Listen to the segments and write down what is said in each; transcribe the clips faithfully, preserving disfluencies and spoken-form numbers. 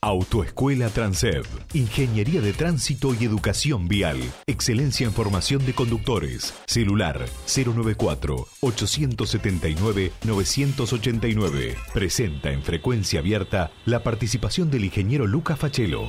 Autoescuela Transev. Ingeniería de Tránsito y Educación Vial. Excelencia en formación de conductores. Celular cero noventa y cuatro, ocho siete nueve, nueve ocho nueve. Presenta en frecuencia abierta la participación del ingeniero Luca Facelo.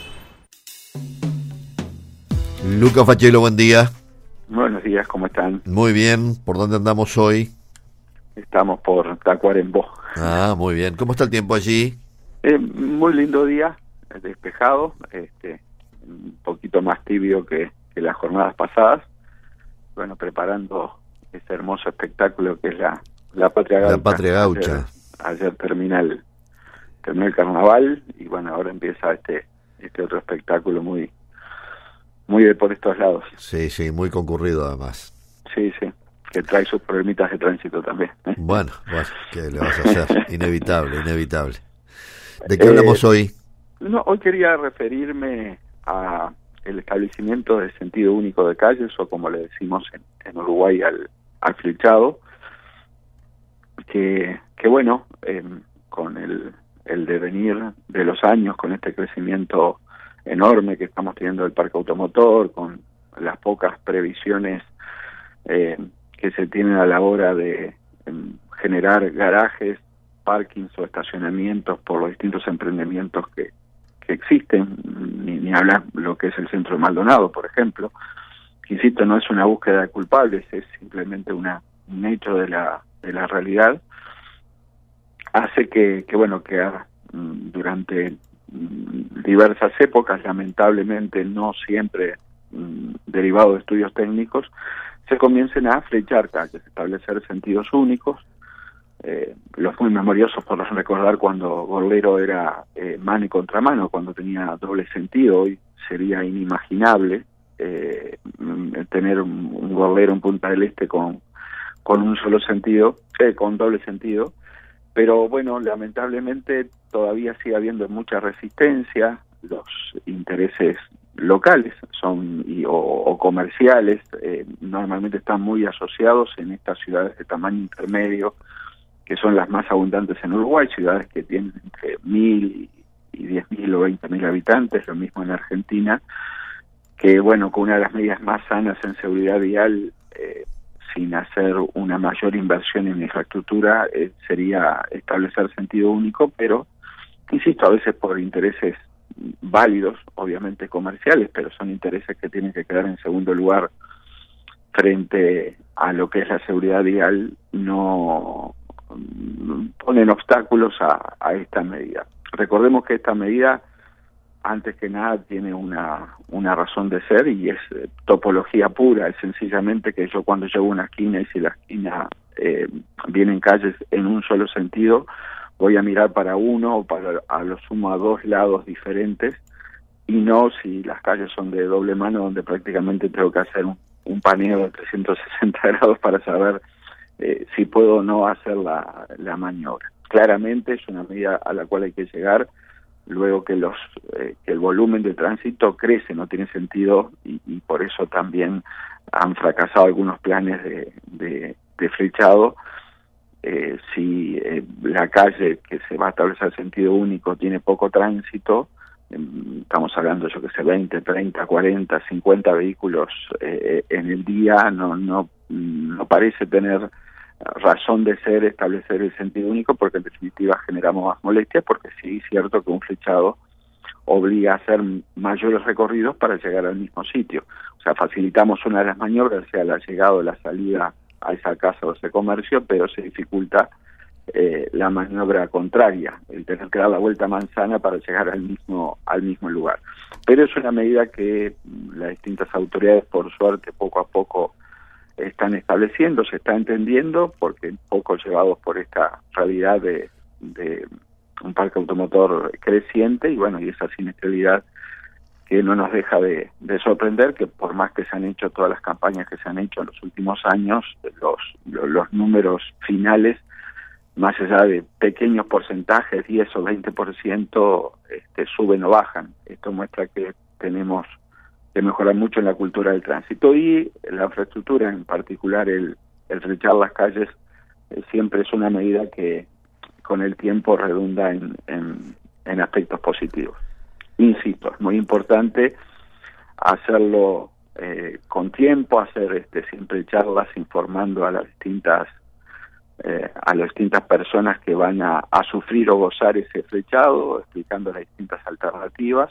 Luca Facelo, buen día. Buenos días, ¿cómo están? Muy bien, ¿por dónde andamos hoy? Estamos por Tacuarembó. Ah, muy bien. ¿Cómo está el tiempo allí? Eh, muy lindo día, despejado, este, un poquito más tibio que, que las jornadas pasadas. Bueno, preparando ese hermoso espectáculo que es la, la Patria Gaucha. La Patria Gaucha. Ayer, ayer termina el, terminó el carnaval y bueno, ahora empieza este, este otro espectáculo muy, muy de por estos lados. Sí, sí, muy concurrido además. Sí, sí, que trae sus problemitas de tránsito también. Bueno, bueno, ¿qué le vas a hacer? Inevitable, inevitable. ¿De qué hablamos eh, hoy? No, hoy quería referirme a el establecimiento del sentido único de calles, o como le decimos en, en Uruguay al, al flechado, que, que bueno, eh, con el, el devenir de los años, con este crecimiento enorme que estamos teniendo del parque automotor, con las pocas previsiones eh, que se tienen a la hora de eh, generar garajes, parkings o estacionamientos por los distintos emprendimientos que, que existen, ni, ni hablar lo que es el centro de Maldonado, por ejemplo. Insisto, no es una búsqueda de culpables, es simplemente una, un hecho de la de la realidad. Hace que, que bueno, que mm, durante mm, diversas épocas, lamentablemente no siempre mm, derivado de estudios técnicos, se comiencen a flechar calles, establecer sentidos únicos. Eh, los muy memoriosos por recordar cuando Gorlero era eh, mano y contramano, cuando tenía doble sentido. Hoy sería inimaginable eh, tener un, un Gorlero en Punta del Este con, con un solo sentido, eh, con doble sentido, pero bueno, lamentablemente todavía sigue habiendo mucha resistencia. Los intereses locales son y, o, o comerciales eh, normalmente están muy asociados en estas ciudades de tamaño intermedio, que son las más abundantes en Uruguay, ciudades que tienen entre mil y diez mil o veinte mil habitantes, lo mismo en Argentina, que bueno, con una de las medidas más sanas en seguridad vial, eh, sin hacer una mayor inversión en infraestructura, eh, sería establecer sentido único, pero, insisto, a veces por intereses válidos, obviamente comerciales, pero son intereses que tienen que quedar en segundo lugar frente a lo que es la seguridad vial, no ponen obstáculos a, a esta medida. Recordemos que esta medida, antes que nada, tiene una, una razón de ser y es eh, topología pura. Es sencillamente que yo cuando llego a una esquina y si la esquina eh, vienen calles en un solo sentido, voy a mirar para uno o para a lo sumo a dos lados diferentes, y no si las calles son de doble mano, donde prácticamente tengo que hacer un, un paneo de trescientos sesenta grados para saber Eh, si puedo o no hacer la, la maniobra. Claramente es una medida a la cual hay que llegar luego que los eh, que el volumen de tránsito crece, no tiene sentido, y, y por eso también han fracasado algunos planes de, de, de flechado. Eh, si eh, la calle que se va a establecer sentido único tiene poco tránsito, eh, estamos hablando, yo que sé, veinte, treinta, cuarenta, cincuenta vehículos eh, en el día, no, no, no parece tener razón de ser establecer el sentido único, porque en definitiva generamos más molestias, porque sí es cierto que un flechado obliga a hacer mayores recorridos para llegar al mismo sitio. O sea, facilitamos una de las maniobras, sea la llegada o la salida a esa casa o ese comercio, pero se dificulta eh, la maniobra contraria, el tener que dar la vuelta a manzana para llegar al mismo al mismo lugar. Pero es una medida que las distintas autoridades, por suerte, poco a poco están estableciendo, se está entendiendo, porque un poco llevados por esta realidad de, de un parque automotor creciente, y bueno, y esa siniestralidad que no nos deja de, de sorprender, que por más que se han hecho todas las campañas que se han hecho en los últimos años, los, los, los números finales, más allá de pequeños porcentajes, diez o veinte por ciento, este, suben o bajan. Esto muestra que tenemos que mejorar mucho en la cultura del tránsito, y la infraestructura, en particular el, el flechar las calles, eh, siempre es una medida que con el tiempo redunda en, en, en aspectos positivos. Insisto, es muy importante hacerlo eh, con tiempo, hacer este siempre charlas informando a las distintas eh, a las distintas personas que van a, a sufrir o gozar ese flechado, explicando las distintas alternativas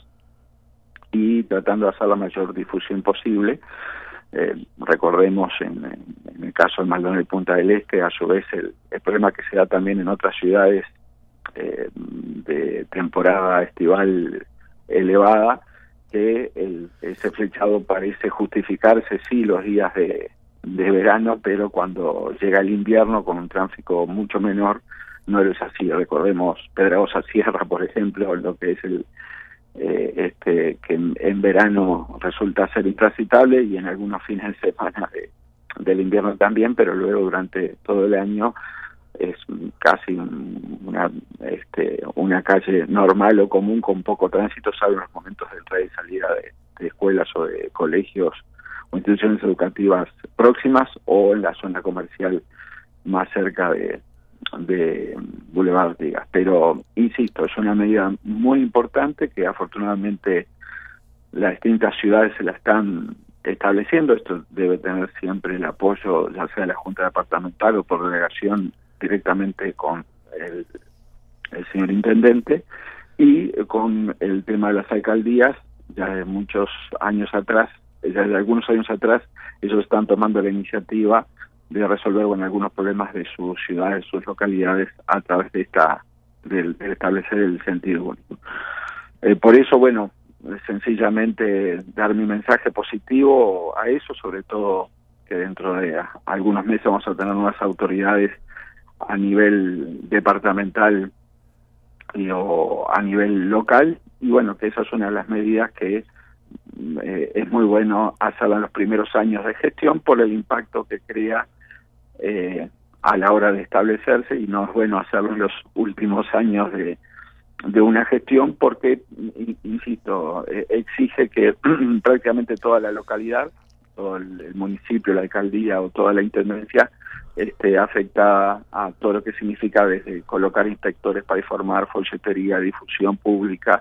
y tratando de hacer la mayor difusión posible. Eh, recordemos en, en el caso de Maldonado y Punta del Este, a su vez el, el problema que se da también en otras ciudades eh, de temporada estival elevada, que el, ese flechado parece justificarse sí los días de, de verano, pero cuando llega el invierno con un tráfico mucho menor no es así. Recordemos Pedregosa Sierra, por ejemplo, lo que es el eh, este que en, en verano resulta ser intransitable y en algunos fines de semana de, del invierno también, pero luego durante todo el año es casi una este una calle normal o común con poco tránsito, salvo en los momentos de entrada y salida de, de escuelas o de colegios o instituciones educativas próximas o en la zona comercial más cerca de, de Boulevard Artigas. Pero, insisto, es una medida muy importante que afortunadamente las distintas ciudades se la están estableciendo. Esto debe tener siempre el apoyo, ya sea de la Junta Departamental o por delegación directamente con el, el señor intendente, y con el tema de las alcaldías, ya de muchos años atrás, ya de algunos años atrás, ellos están tomando la iniciativa de resolver bueno, algunos problemas de sus ciudades, sus localidades, a través de esta del, de establecer el sentido único. Eh, por eso, bueno, sencillamente dar mi mensaje positivo a eso, sobre todo que dentro de algunos meses vamos a tener nuevas autoridades a nivel departamental y o a nivel local, y bueno, que esa es una de las medidas que eh, es muy bueno hacerla en los primeros años de gestión por el impacto que crea eh, a la hora de establecerse, y no es bueno hacerlo en los últimos años de, de una gestión porque, insisto, eh, exige que prácticamente toda la localidad, todo el, el municipio, la alcaldía o toda la intendencia Este, afectada a todo lo que significa desde colocar inspectores para informar, folletería, difusión pública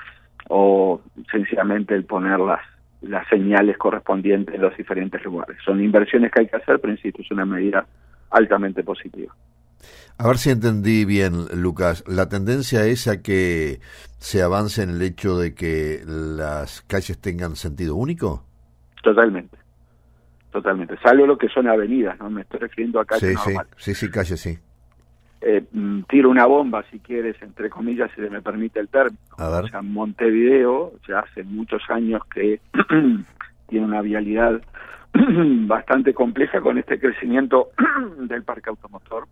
o sencillamente el poner las, las señales correspondientes en los diferentes lugares. Son inversiones que hay que hacer, pero insisto, es una medida altamente positiva. A ver si entendí bien, Lucas. ¿La tendencia es a que se avance en el hecho de que las calles tengan sentido único? Totalmente. Totalmente, salvo lo que son avenidas, no me estoy refiriendo a calles sí, normales. Sí, sí, sí, calles, sí. Eh, tiro una bomba, si quieres, entre comillas, si se me permite el término. A ver. O sea, Montevideo ya hace muchos años que tiene una vialidad bastante compleja con este crecimiento del parque automotor,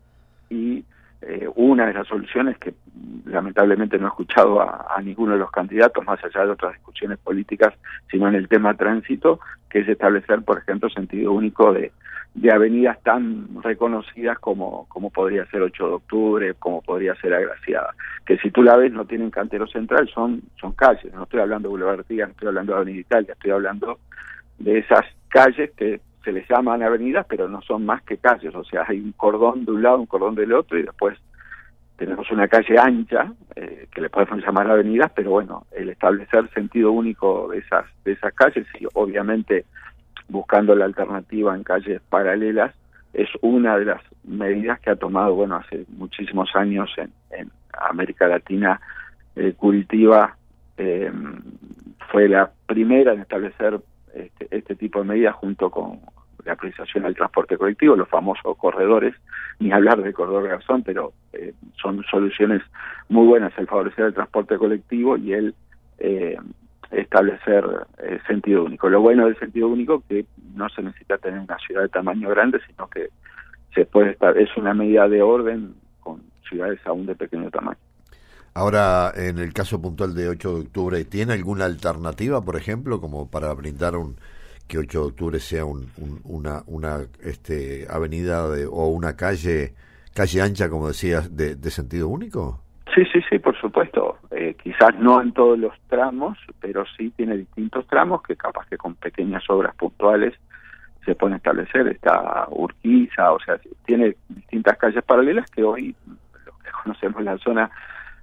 y eh, una de las soluciones que lamentablemente no he escuchado a, a ninguno de los candidatos, más allá de otras discusiones políticas, sino en el tema tránsito, que es establecer, por ejemplo, sentido único de, de avenidas tan reconocidas como, como podría ser ocho de octubre, como podría ser Agraciada, que si tú la ves no tienen cantero central, son son calles. No estoy hablando de Boulevard Artigas, no estoy hablando de Avenida Italia, estoy hablando de esas calles que se les llaman avenidas, pero no son más que calles. O sea, hay un cordón de un lado, un cordón del otro, y después tenemos una calle ancha, eh, que le podemos llamar avenidas, pero bueno, el establecer sentido único de esas de esas calles, y obviamente buscando la alternativa en calles paralelas, es una de las medidas que ha tomado, bueno, hace muchísimos años en, en América Latina. eh, Curitiba eh, fue la primera en establecer este, este tipo de medidas junto con la priorización al transporte colectivo, los famosos corredores, ni hablar del corredor Garzón, pero eh, son soluciones muy buenas el favorecer el transporte colectivo y el eh, establecer eh, sentido único. Lo bueno del sentido único es que no se necesita tener una ciudad de tamaño grande, sino que se puede estar, es una medida de orden con ciudades aún de pequeño tamaño. Ahora, en el caso puntual de ocho de octubre, ¿tiene alguna alternativa, por ejemplo, como para brindar un que ocho de octubre sea un, un, una una este avenida de, o una calle calle ancha, como decías, de, de sentido único? Sí, sí, sí, por supuesto. Eh, quizás no en todos los tramos, pero sí tiene distintos tramos que capaz que con pequeñas obras puntuales se pueden establecer. Está Urquiza, o sea, tiene distintas calles paralelas que hoy, los que conocemos la zona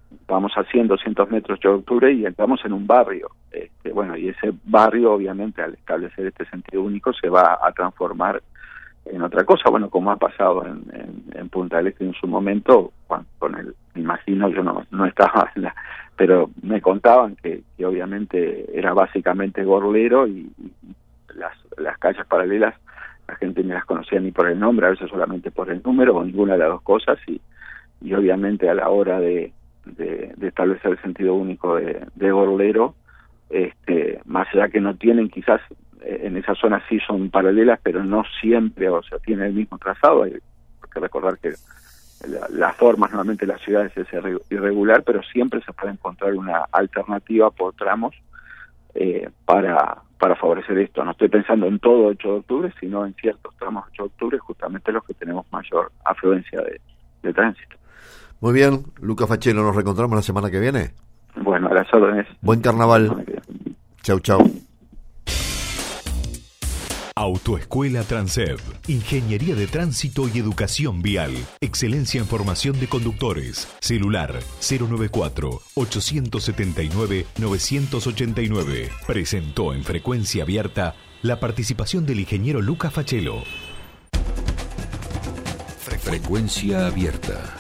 vamos a cien, doscientos metros ocho de octubre y entramos en un barrio. Este, bueno, y ese barrio, obviamente, al establecer este sentido único, se va a transformar en otra cosa, bueno, como ha pasado en, en, en Punta del Este en su momento, con, con el, me imagino, yo no, no estaba en la, pero me contaban que, que obviamente era básicamente gorlero y, y las, las calles paralelas, la gente ni las conocía ni por el nombre, a veces solamente por el número, o ninguna de las dos cosas, y, y obviamente a la hora de, de, de establecer el sentido único de, de gorlero, este, más allá que no tienen quizás, en esa zona sí son paralelas, pero no siempre, o sea, tienen el mismo trazado. Hay que recordar que la, las formas normalmente de las ciudades es irregular, pero siempre se puede encontrar una alternativa por tramos eh, para, para favorecer esto. No estoy pensando en todo ocho de octubre, sino en ciertos tramos ocho de octubre, justamente los que tenemos mayor afluencia de, de tránsito. Muy bien, Lucas Fachelo, ¿nos reencontramos la semana que viene? Bueno, a las órdenes. Buen carnaval. Chau, chau. Autoescuela Transeb, Ingeniería de Tránsito y Educación Vial, excelencia en formación de conductores, celular cero noventa y cuatro, ochocientos setenta y nueve, novecientos ochenta y nueve. Presentó en Frecuencia Abierta la participación del ingeniero Lucas Fachelo. Frecuencia Abierta.